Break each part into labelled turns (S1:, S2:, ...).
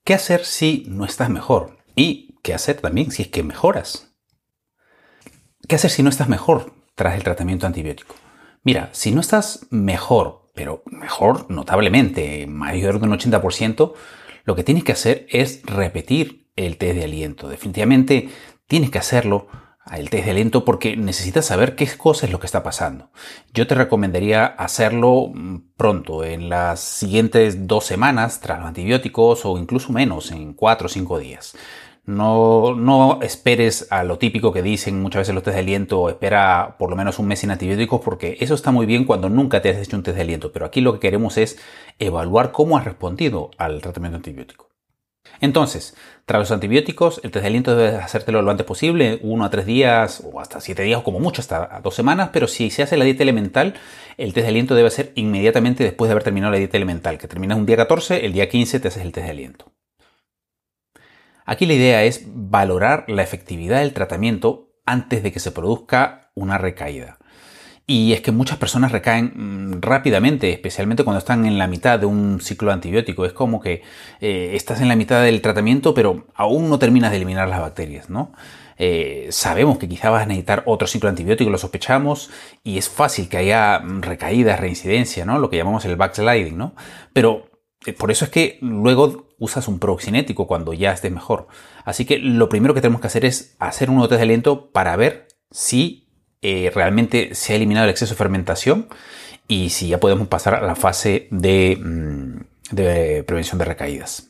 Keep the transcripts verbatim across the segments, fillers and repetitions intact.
S1: ¿Qué hacer si no estás mejor? ¿Y qué hacer también si es que mejoras? ¿Qué hacer si no estás mejor tras el tratamiento antibiótico? Mira, si no estás mejor, pero mejor notablemente, mayor de un ochenta por ciento, lo que tienes que hacer es repetir el test de aliento. Definitivamente tienes que hacerlo, el test de aliento, porque necesitas saber qué cosa es lo que está pasando. Yo te recomendaría hacerlo pronto, en las siguientes dos semanas tras los antibióticos, o incluso menos, en cuatro o cinco días. No, no esperes a lo típico que dicen muchas veces los test de aliento, espera por lo menos un mes sin antibióticos, porque eso está muy bien cuando nunca te has hecho un test de aliento, pero aquí lo que queremos es evaluar cómo has respondido al tratamiento antibiótico. Entonces, tras los antibióticos, el test de aliento debes hacértelo lo antes posible, uno a tres días o hasta siete días o como mucho hasta dos semanas, pero si se hace la dieta elemental, el test de aliento debe ser inmediatamente después de haber terminado la dieta elemental, que terminas un día catorce, el día quince te haces el test de aliento. Aquí la idea es valorar la efectividad del tratamiento antes de que se produzca una recaída. Y es que muchas personas recaen rápidamente, especialmente cuando están en la mitad de un ciclo antibiótico. Es como que eh, estás en la mitad del tratamiento, pero aún no terminas de eliminar las bacterias, ¿no? Eh, sabemos que quizá vas a necesitar otro ciclo antibiótico, lo sospechamos, y es fácil que haya recaídas, reincidencia, ¿no? Lo que llamamos el backsliding, ¿no? Pero eh, por eso es que luego usas un proxinético cuando ya estés mejor. Así que lo primero que tenemos que hacer es hacer un test de aliento para ver si Eh, realmente se ha eliminado el exceso de fermentación y si ya podemos pasar a la fase de, de prevención de recaídas.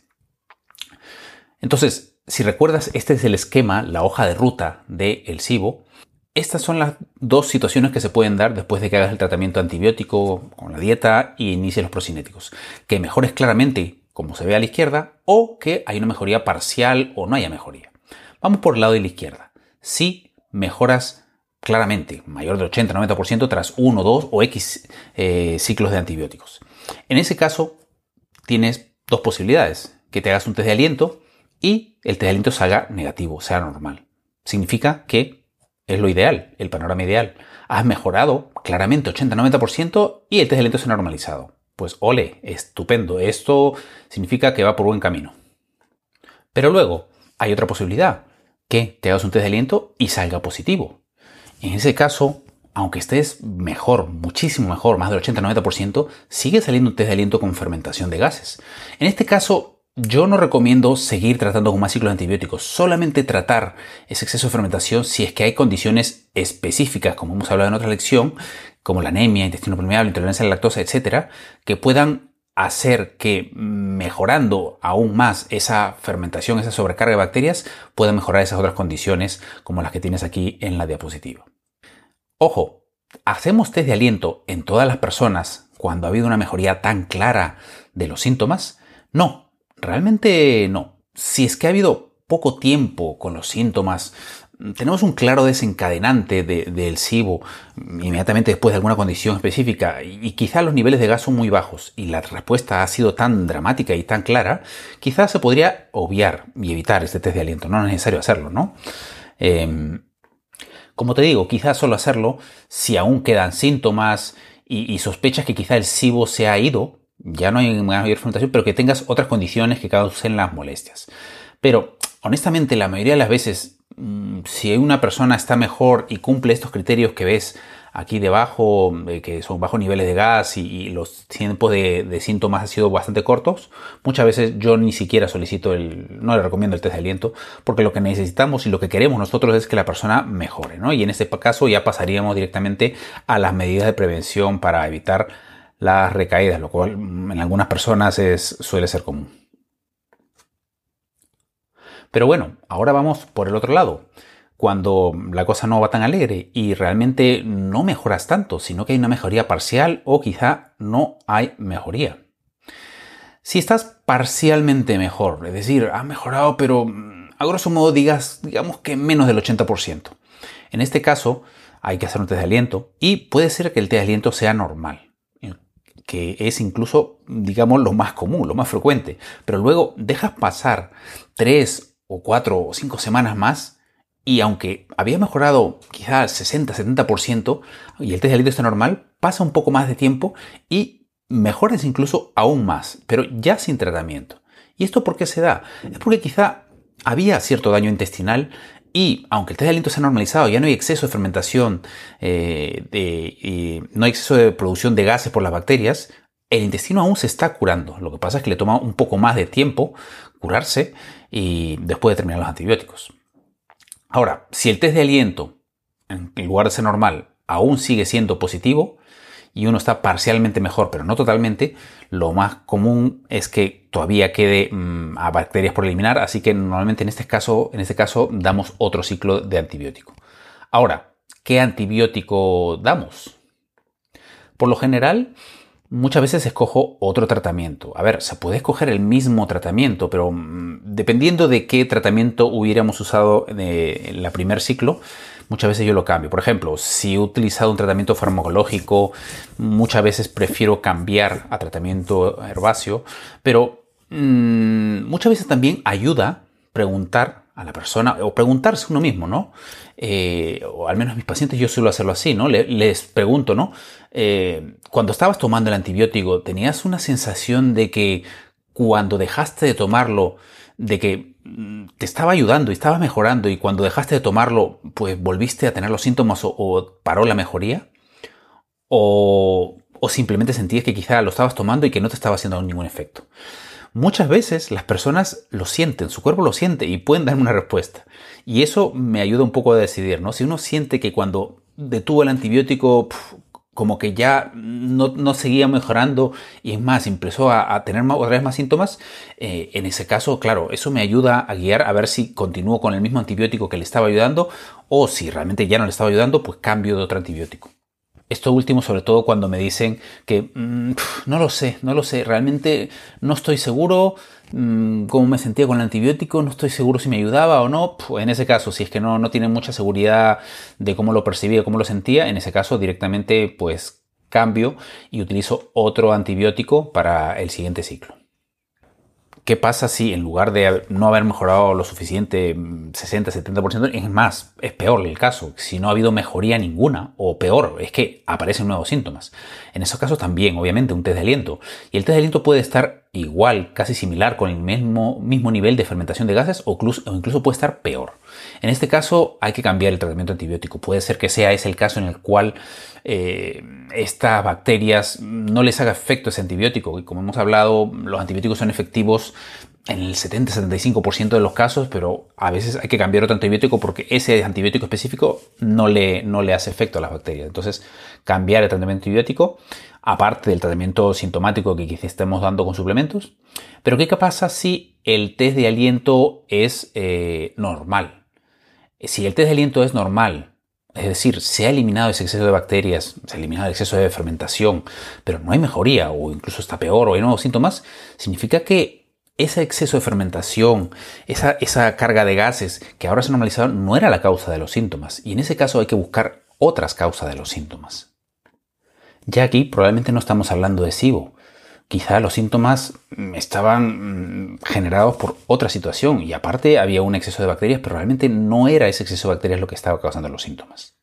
S1: Entonces, si recuerdas, este es el esquema, la hoja de ruta del SIBO. Estas son las dos situaciones que se pueden dar después de que hagas el tratamiento antibiótico con la dieta y inicies los procinéticos. Que mejores claramente, como se ve a la izquierda, o que hay una mejoría parcial o no haya mejoría. Vamos por el lado de la izquierda. Si mejoras claramente, mayor del ochenta a noventa por ciento tras uno, dos o X eh, ciclos de antibióticos. En ese caso, tienes dos posibilidades. Que te hagas un test de aliento y el test de aliento salga negativo, sea normal. Significa que es lo ideal, el panorama ideal. Has mejorado claramente ochenta a noventa por ciento y el test de aliento se ha normalizado. Pues ole, estupendo. Esto significa que va por buen camino. Pero luego, hay otra posibilidad. Que te hagas un test de aliento y salga positivo. En ese caso, aunque estés mejor, muchísimo mejor, más del ochenta a noventa por ciento, sigue saliendo un test de aliento con fermentación de gases. En este caso, yo no recomiendo seguir tratando con más ciclos de antibióticos, solamente tratar ese exceso de fermentación si es que hay condiciones específicas, como hemos hablado en otra lección, como la anemia, intestino permeable, intolerancia a la lactosa, etcétera, que puedan hacer que mejorando aún más esa fermentación, esa sobrecarga de bacterias, pueda mejorar esas otras condiciones como las que tienes aquí en la diapositiva. Ojo, ¿hacemos test de aliento en todas las personas cuando ha habido una mejoría tan clara de los síntomas? No, realmente no. Si es que ha habido poco tiempo con los síntomas, tenemos un claro desencadenante de, del SIBO inmediatamente después de alguna condición específica y, y quizá los niveles de gas son muy bajos y la respuesta ha sido tan dramática y tan clara, quizás se podría obviar y evitar este test de aliento. No es necesario hacerlo, ¿no? Eh, como te digo, quizás solo hacerlo si aún quedan síntomas y, y sospechas que quizá el SIBO se ha ido, ya no hay mayor fermentación, pero que tengas otras condiciones que causen las molestias. Pero honestamente, la mayoría de las veces, si una persona está mejor y cumple estos criterios que ves aquí debajo, que son bajos niveles de gas y, y los tiempos de, de síntomas han sido bastante cortos, muchas veces yo ni siquiera solicito el, no le recomiendo el test de aliento, porque lo que necesitamos y lo que queremos nosotros es que la persona mejore, ¿no? Y en este caso ya pasaríamos directamente a las medidas de prevención para evitar las recaídas, lo cual en algunas personas es, suele ser común. Pero bueno, ahora vamos por el otro lado. Cuando la cosa no va tan alegre y realmente no mejoras tanto, sino que hay una mejoría parcial o quizá no hay mejoría. Si estás parcialmente mejor, es decir, has mejorado pero a grosso modo digas, digamos que menos del ochenta por ciento. En este caso hay que hacer un test de aliento y puede ser que el test de aliento sea normal, que es incluso, digamos, lo más común, lo más frecuente. Pero luego dejas pasar tres o cuatro o cinco semanas más y aunque había mejorado quizás sesenta a setenta por ciento y el test de aliento está normal, pasa un poco más de tiempo y mejoras incluso aún más, pero ya sin tratamiento. ¿Y esto por qué se da? Es porque quizá había cierto daño intestinal y, aunque el test de aliento se ha normalizado, ya no hay exceso de fermentación, eh, de, y no hay exceso de producción de gases por las bacterias, el intestino aún se está curando. Lo que pasa es que le toma un poco más de tiempo curarse y después de terminar los antibióticos. Ahora, si el test de aliento, en lugar de ser normal, aún sigue siendo positivo y uno está parcialmente mejor, pero no totalmente, lo más común es que todavía quede mmm, a bacterias por eliminar, así que normalmente en este caso, en este caso damos otro ciclo de antibiótico. Ahora, ¿qué antibiótico damos? Por lo general, muchas veces escojo otro tratamiento. A ver, se puede escoger el mismo tratamiento, pero mmm, dependiendo de qué tratamiento hubiéramos usado en el primer ciclo, muchas veces yo lo cambio. Por ejemplo, si he utilizado un tratamiento farmacológico, muchas veces prefiero cambiar a tratamiento herbáceo, pero mmm, muchas veces también ayuda preguntar a la persona, o preguntarse uno mismo, ¿no? Eh, o al menos mis pacientes yo suelo hacerlo así, ¿no? Le, les pregunto, ¿no? Eh, cuando estabas tomando el antibiótico, ¿tenías una sensación de que cuando dejaste de tomarlo, de que te estaba ayudando y estabas mejorando y cuando dejaste de tomarlo, pues volviste a tener los síntomas o, o paró la mejoría? O, o simplemente sentías que quizá lo estabas tomando y que no te estaba haciendo ningún efecto. Muchas veces las personas lo sienten, su cuerpo lo siente y pueden darme una respuesta. Y eso me ayuda un poco a decidir, ¿no? Si uno siente que cuando detuvo el antibiótico, pf, como que ya no, no seguía mejorando y es más, empezó a, a tener más, otra vez más síntomas, eh, en ese caso, claro, eso me ayuda a guiar a ver si continúo con el mismo antibiótico que le estaba ayudando o si realmente ya no le estaba ayudando, pues cambio de otro antibiótico. Esto último, sobre todo cuando me dicen que mmm, no lo sé, no lo sé, realmente no estoy seguro mmm, cómo me sentía con el antibiótico, no estoy seguro si me ayudaba o no. Pues en ese caso, si es que no, no tienen mucha seguridad de cómo lo percibía, cómo lo sentía, en ese caso directamente pues cambio y utilizo otro antibiótico para el siguiente ciclo. ¿Qué pasa si en lugar de no haber mejorado lo suficiente, sesenta a setenta por ciento, es más, es peor el caso? Si no ha habido mejoría ninguna, o peor, es que aparecen nuevos síntomas. En esos casos también, obviamente, un test de aliento. Y el test de aliento puede estar igual, casi similar, con el mismo, mismo nivel de fermentación de gases o incluso, o incluso puede estar peor. En este caso hay que cambiar el tratamiento antibiótico. Puede ser que sea ese el caso en el cual eh, estas bacterias no les haga efecto ese antibiótico. Y como hemos hablado, los antibióticos son efectivos en el setenta a setenta y cinco por ciento de los casos, pero a veces hay que cambiar otro antibiótico porque ese antibiótico específico no le, no le hace efecto a las bacterias. Entonces, cambiar el tratamiento antibiótico, aparte del tratamiento sintomático que quizás estemos dando con suplementos. Pero ¿qué pasa si el test de aliento es eh, normal? Si el test de aliento es normal, es decir, se ha eliminado ese exceso de bacterias, se ha eliminado el exceso de fermentación, pero no hay mejoría o incluso está peor o hay nuevos síntomas, significa que ese exceso de fermentación, esa, esa carga de gases que ahora se ha normalizado no era la causa de los síntomas. Y en ese caso hay que buscar otras causas de los síntomas. Ya aquí probablemente no estamos hablando de SIBO. Quizá los síntomas estaban generados por otra situación y aparte había un exceso de bacterias, pero realmente no era ese exceso de bacterias lo que estaba causando los síntomas.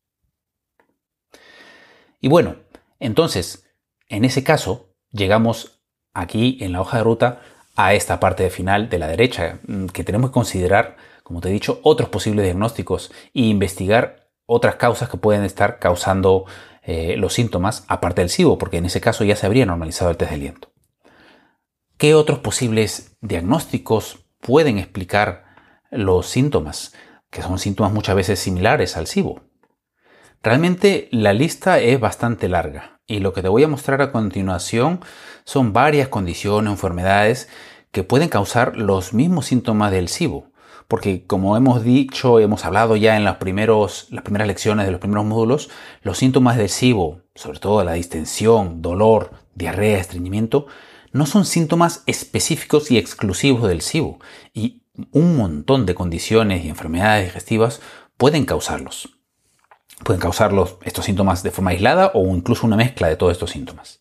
S1: Y bueno, entonces, en ese caso, llegamos aquí en la hoja de ruta a esta parte final de la derecha, que tenemos que considerar, como te he dicho, otros posibles diagnósticos e investigar otras causas que pueden estar causando eh, los síntomas, aparte del SIBO, porque en ese caso ya se habría normalizado el test de aliento. ¿Qué otros posibles diagnósticos pueden explicar los síntomas, que son síntomas muchas veces similares al SIBO? Realmente la lista es bastante larga y lo que te voy a mostrar a continuación son varias condiciones o enfermedades que pueden causar los mismos síntomas del SIBO. Porque como hemos dicho, hemos hablado ya en los primeros, las primeras lecciones de los primeros módulos, los síntomas del SIBO, sobre todo la distensión, dolor, diarrea, estreñimiento, no son síntomas específicos y exclusivos del SIBO y un montón de condiciones y enfermedades digestivas pueden causarlos. Pueden causarlos estos síntomas de forma aislada o incluso una mezcla de todos estos síntomas.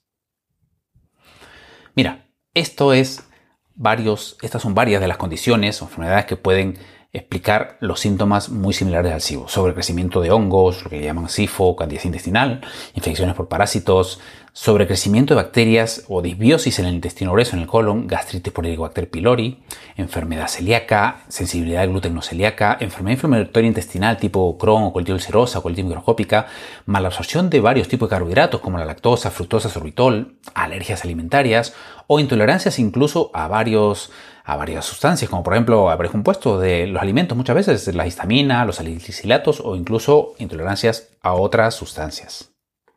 S1: Mira, esto es varios, estas son varias de las condiciones o enfermedades que pueden explicar los síntomas muy similares al SIBO. Sobrecrecimiento de hongos, lo que le llaman sifo, candidez intestinal, infecciones por parásitos, sobrecrecimiento de bacterias o disbiosis en el intestino grueso, en el colon, gastritis por Helicobacter pylori, enfermedad celíaca, sensibilidad al gluten no celíaca, enfermedad inflamatoria intestinal tipo Crohn o colitis ulcerosa o colitis microscópica, malabsorción de varios tipos de carbohidratos como la lactosa, fructosa, sorbitol, alergias alimentarias o intolerancias incluso a varios a varias sustancias, como por ejemplo a varios compuestos de los alimentos, muchas veces la histamina, los salicilatos o incluso intolerancias a otras sustancias.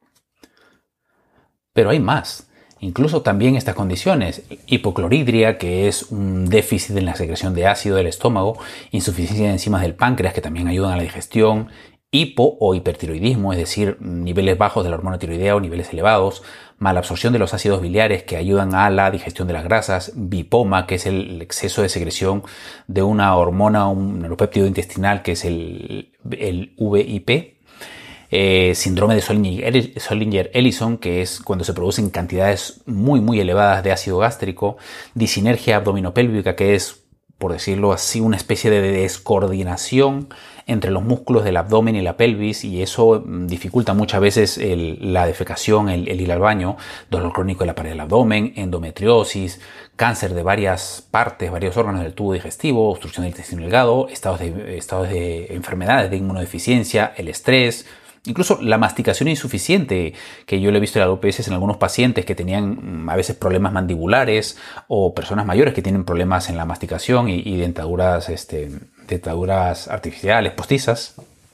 S1: Pero hay más. Incluso también estas condiciones, hipocloridria, que es un déficit en la secreción de ácido del estómago, insuficiencia de enzimas del páncreas, que también ayudan a la digestión, hipo o hipertiroidismo, es decir, niveles bajos de la hormona tiroidea o niveles elevados, malabsorción de los ácidos biliares que ayudan a la digestión de las grasas, bipoma, que es el exceso de secreción de una hormona, un neuropéptido intestinal, que es el, el V I P, Eh, síndrome de Zollinger-Ellison, que es cuando se producen cantidades muy muy elevadas de ácido gástrico, disinergia abdominopélvica, que es, por decirlo así, una especie de descoordinación entre los músculos del abdomen y la pelvis, y eso dificulta muchas veces el, la defecación, el, el ir al baño, dolor crónico de la pared del abdomen, endometriosis, cáncer de varias partes, varios órganos del tubo digestivo, obstrucción del intestino delgado, estados de, estados de enfermedades de inmunodeficiencia, el estrés, incluso la masticación insuficiente, que yo le he visto algunas veces en algunos pacientes que tenían a veces problemas mandibulares o personas mayores que tienen problemas en la masticación y, y dentaduras, este, dentaduras artificiales, postizas.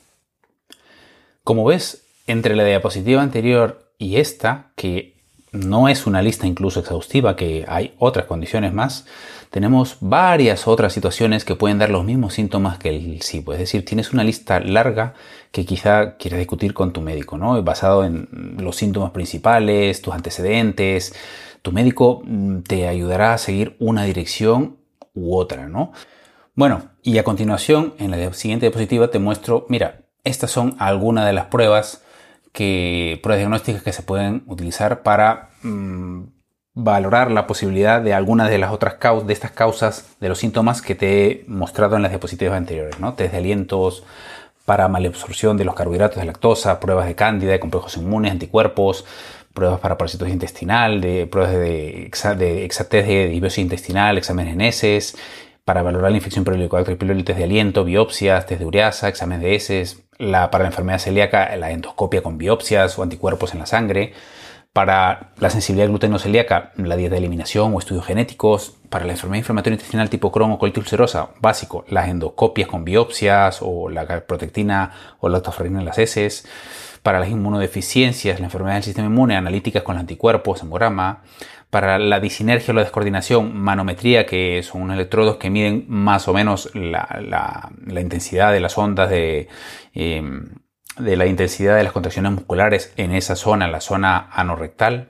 S1: Como ves, entre la diapositiva anterior y esta, que no es una lista incluso exhaustiva, que hay otras condiciones más, tenemos varias otras situaciones que pueden dar los mismos síntomas que el SIBO. Es decir, tienes una lista larga que quizá quieras discutir con tu médico, ¿no? Basado en los síntomas principales, tus antecedentes. Tu médico te ayudará a seguir una dirección u otra, ¿no? Bueno, y a continuación, en la siguiente diapositiva te muestro, mira, estas son algunas de las pruebas, que, pruebas diagnósticas que se pueden utilizar para mmm, valorar la posibilidad de algunas de las otras causas, de estas causas de los síntomas que te he mostrado en las diapositivas anteriores, ¿no? Test de alientos para malabsorción de los carbohidratos de lactosa, pruebas de cándida, de complejos inmunes, anticuerpos, pruebas para parasitosis intestinal, de pruebas de, exa, de exatest de disbiosis intestinal, exámenes de heces, para valorar la infección por Helicobacter pylori, test de aliento, biopsias, test de ureasa, exámenes de heces, la, para la enfermedad celíaca, la endoscopia con biopsias o anticuerpos en la sangre, para la sensibilidad gluteno celíaca, la dieta de eliminación o estudios genéticos, para la enfermedad inflamatoria intestinal tipo Crohn o colitis ulcerosa, básico, las endoscopias con biopsias o la protectina o la lactoferrina en las heces, para las inmunodeficiencias, la enfermedad del sistema inmune, analíticas con los anticuerpos, hemograma, para la disinergia o la descoordinación, manometría, que son unos electrodos que miden más o menos la, la, la intensidad de las ondas de... Eh, de la intensidad de las contracciones musculares en esa zona, la zona anorrectal,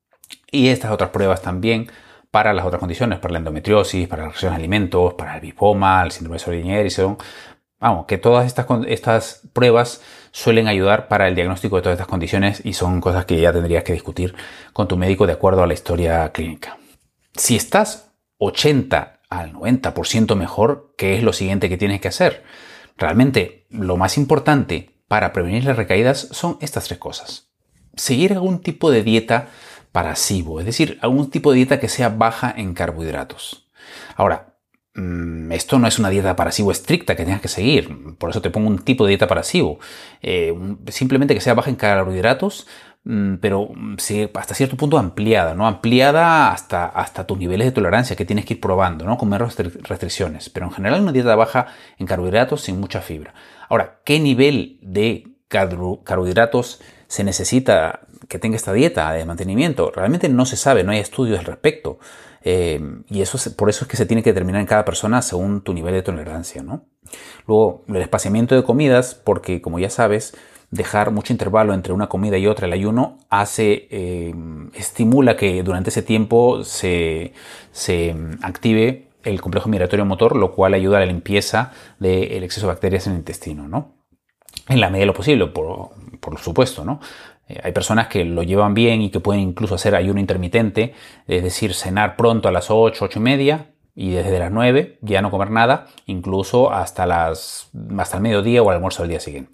S1: y estas otras pruebas también para las otras condiciones, para la endometriosis, para las reacciones a alimentos, para el bipoma, el síndrome de Zollinger-Ellison. Vamos, que todas estas, estas pruebas suelen ayudar para el diagnóstico de todas estas condiciones y son cosas que ya tendrías que discutir con tu médico de acuerdo a la historia clínica. Si estás ochenta al noventa por ciento mejor, ¿qué es lo siguiente que tienes que hacer? Realmente lo más importante para prevenir las recaídas son estas tres cosas. Seguir algún tipo de dieta para SIBO, es decir, algún tipo de dieta que sea baja en carbohidratos. Ahora, esto no es una dieta para SIBO estricta que tengas que seguir, por eso te pongo un tipo de dieta para SIBO. Eh, simplemente que sea baja en carbohidratos, pero hasta cierto punto ampliada, ¿no? Ampliada hasta, hasta tus niveles de tolerancia que tienes que ir probando, ¿no? Con menos restricciones, pero en general una dieta baja en carbohidratos sin mucha fibra. Ahora, ¿qué nivel de carbohidratos se necesita que tenga esta dieta de mantenimiento? Realmente no se sabe, no hay estudios al respecto. Eh, y eso es, por eso es que se tiene que determinar en cada persona según tu nivel de tolerancia, ¿no? Luego, el espaciamiento de comidas, porque como ya sabes, dejar mucho intervalo entre una comida y otra, el ayuno, hace, eh, estimula que durante ese tiempo se, se active el complejo migratorio motor, lo cual ayuda a la limpieza del exceso de bacterias en el intestino, ¿no? En la medida de lo posible, por, por supuesto, ¿no? Eh, hay personas que lo llevan bien y que pueden incluso hacer ayuno intermitente, es decir, cenar pronto a las ocho, ocho y media y desde las nueve ya no comer nada, incluso hasta, las, hasta el mediodía o el almuerzo del día siguiente.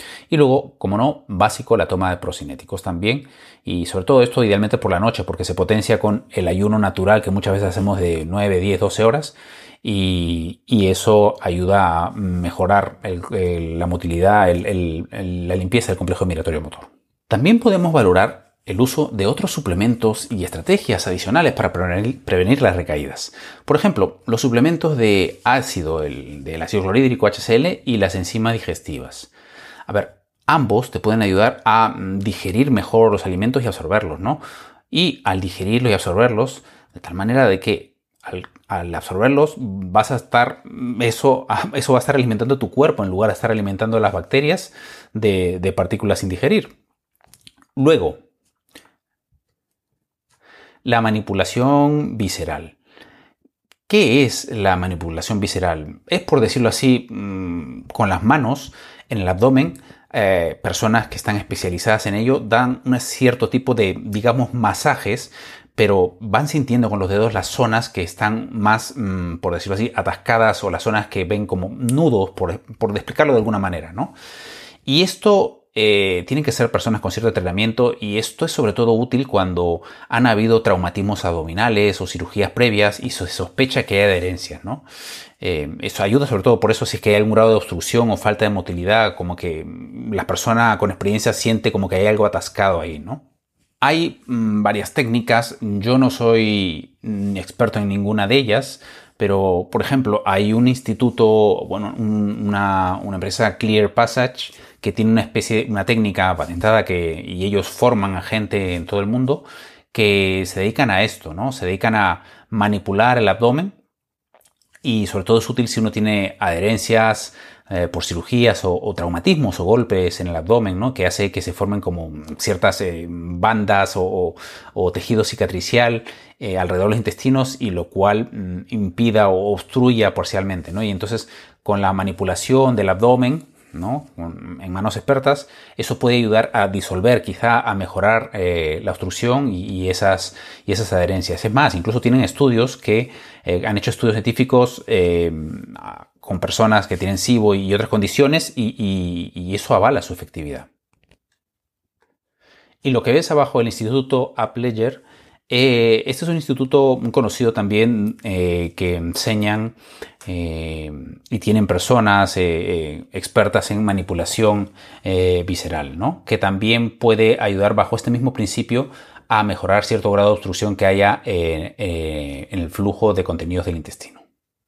S1: Y luego, como no, básico la toma de procinéticos también. Y sobre todo esto idealmente por la noche, porque se potencia con el ayuno natural que muchas veces hacemos de nueve, diez, doce horas. Y, y eso ayuda a mejorar el, el, la motilidad, el, el, el, la limpieza del complejo migratorio motor. También podemos valorar el uso de otros suplementos y estrategias adicionales para prevenir, prevenir las recaídas. Por ejemplo, los suplementos de ácido, el, del ácido clorhídrico H C L y las enzimas digestivas. A ver, ambos te pueden ayudar a digerir mejor los alimentos y absorberlos, ¿no? Y al digerirlos y absorberlos, de tal manera de que al, al absorberlos vas a estar, eso, eso va a estar alimentando tu cuerpo en lugar de estar alimentando las bacterias de, de partículas sin digerir. Luego, la manipulación visceral. ¿Qué es la manipulación visceral? Es, por decirlo así, con las manos en el abdomen. Eh, personas que están especializadas en ello dan un cierto tipo de, digamos, masajes, pero van sintiendo con los dedos las zonas que están más, mmm, por decirlo así, atascadas, o las zonas que ven como nudos, por, por explicarlo de alguna manera, ¿no? Y esto eh, tienen que ser personas con cierto entrenamiento, y esto es sobre todo útil cuando han habido traumatismos abdominales o cirugías previas y se sospecha que hay adherencias, ¿no? Eh, eso ayuda sobre todo por eso si es que hay algún grado de obstrucción o falta de motilidad, como que la persona con experiencia siente como que hay algo atascado ahí, ¿no? Hay mmm, varias técnicas, yo no soy experto en ninguna de ellas, pero por ejemplo hay un instituto, bueno, un, una, una empresa Clear Passage que tiene una especie, una técnica patentada que, y ellos forman a gente en todo el mundo que se dedican a esto, ¿no? Se dedican a manipular el abdomen. Y sobre todo es útil si uno tiene adherencias eh, por cirugías o, o traumatismos o golpes en el abdomen, ¿no? Que hace que se formen como ciertas eh, bandas o, o, o tejido cicatricial eh, alrededor de los intestinos, y lo cual mm, impida o obstruya parcialmente, ¿no? Y entonces con la manipulación del abdomen, ¿no? En manos expertas, eso puede ayudar a disolver, quizá a mejorar eh, la obstrucción y, y, esas, y esas adherencias. Es más, incluso tienen estudios que eh, han hecho estudios científicos eh, con personas que tienen SIBO y otras condiciones, y, y, y eso avala su efectividad. Y lo que ves abajo, el Instituto Apleger, eh, este es un instituto muy conocido también eh, que enseñan eh, y tienen personas eh, eh, expertas en manipulación eh, visceral, ¿no? Que también puede ayudar bajo este mismo principio a mejorar cierto grado de obstrucción que haya eh, eh, en el flujo de contenidos del intestino.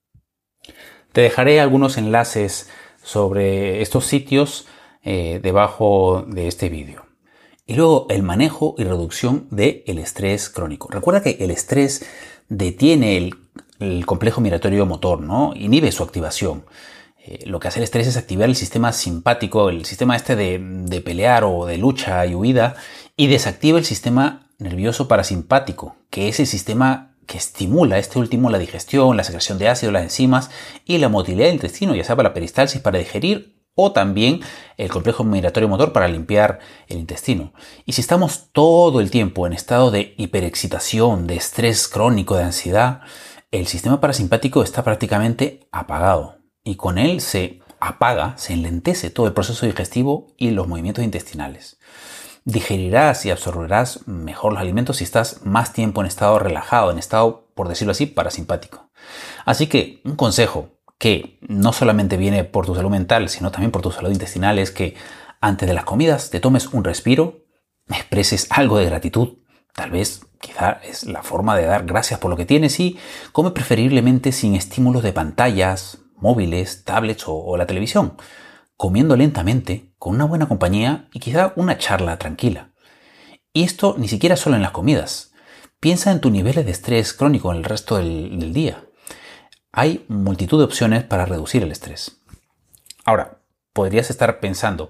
S1: Te dejaré algunos enlaces sobre estos sitios eh, debajo de este vídeo. Y luego el manejo y reducción del estrés crónico. Recuerda que el estrés detiene el, el complejo migratorio motor, ¿no? Inhibe su activación. Eh, lo que hace el estrés es activar el sistema simpático, el sistema este de, de pelear o de lucha y huida, y desactiva el sistema nervioso parasimpático, que es el sistema que estimula, este último, la digestión, la secreción de ácido, las enzimas y la motilidad del intestino, ya sea para la peristalsis, para digerir, o también el complejo migratorio motor para limpiar el intestino. Y si estamos todo el tiempo en estado de hiperexcitación, de estrés crónico, de ansiedad, el sistema parasimpático está prácticamente apagado, y con él se apaga, se enlentece todo el proceso digestivo y los movimientos intestinales. Digerirás y absorberás mejor los alimentos si estás más tiempo en estado relajado, en estado, por decirlo así, parasimpático. Así que un consejo que no solamente viene por tu salud mental, sino también por tu salud intestinal, es que antes de las comidas te tomes un respiro, expreses algo de gratitud, tal vez quizá es la forma de dar gracias por lo que tienes, y come preferiblemente sin estímulos de pantallas, móviles, tablets o, o la televisión, comiendo lentamente, con una buena compañía y quizá una charla tranquila. Y esto ni siquiera solo en las comidas. Piensa en tus niveles de estrés crónico en el resto del, del día. Hay multitud de opciones para reducir el estrés. Ahora, podrías estar pensando,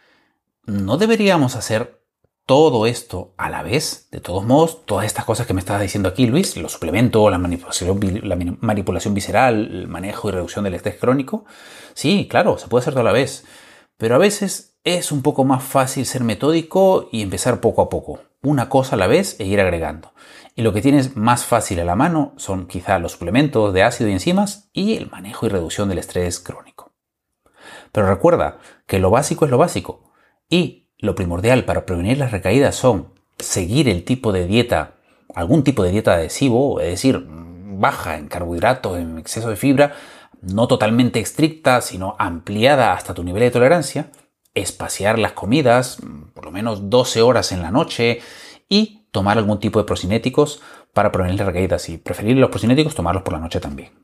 S1: ¿no deberíamos hacer todo esto a la vez? De todos modos, todas estas cosas que me estás diciendo aquí, Luis, los suplementos, la manipulación, la manipulación visceral, el manejo y reducción del estrés crónico, sí, claro, se puede hacer todo a la vez. Pero a veces es un poco más fácil ser metódico y empezar poco a poco, una cosa a la vez, e ir agregando. Y lo que tienes más fácil a la mano son quizá los suplementos de ácido y enzimas y el manejo y reducción del estrés crónico. Pero recuerda que lo básico es lo básico. Y lo primordial para prevenir las recaídas son seguir el tipo de dieta, algún tipo de dieta adhesivo, es decir, baja en carbohidratos, en exceso de fibra, no totalmente estricta, sino ampliada hasta tu nivel de tolerancia, espaciar las comidas, por lo menos doce horas en la noche, y tomar algún tipo de procinéticos para prevenir las recaídas. Y preferir los procinéticos, tomarlos por la noche también.